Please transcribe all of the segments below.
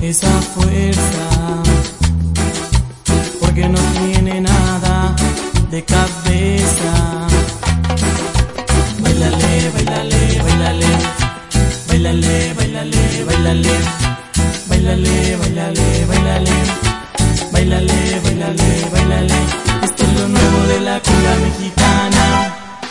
esa fuerza, porque no tiene nada de cabeza. Bailale, bailale, bailale, bailale, bailale, bailale, bailale, bailale, bailale, bailale, bailale, bailale. Esto es lo nuevo de la cumbia mexicana.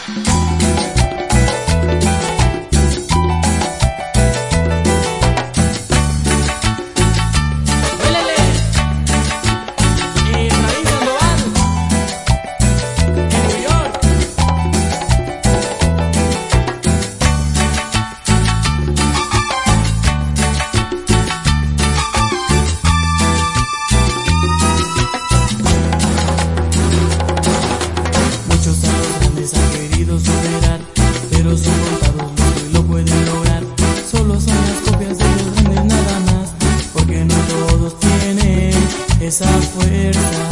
Superar, pero son contados los que lo pueden lograr. Solo son las copias de los grandes nada más, porque no todos tienen esa fuerza.